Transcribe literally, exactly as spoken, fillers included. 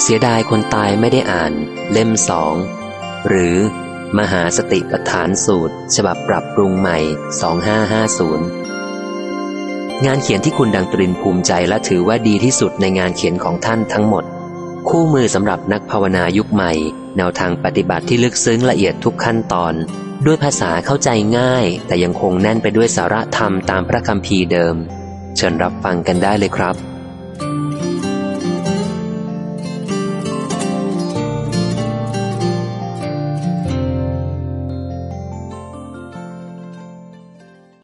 เสียดายคนตายไม่ได้อ่านเล่มสองหรือมหาสติปัฏฐานสูตรฉบับปรับปรุงใหม่สองห้าห้าศูนย์งานเขียนที่คุณดังตรินภูมิใจและถือว่าดีที่สุดในงานเขียนของท่านทั้งหมดคู่มือสำหรับนักภาวนายุคใหม่แนวทางปฏิบัติที่ลึกซึ้งละเอียดทุกขั้นตอนด้วยภาษาเข้าใจง่ายแต่ยังคงแน่นไปด้วยสาระธรรมตามพระคัมภีร์เดิมเชิญรับฟังกันได้เลยครับ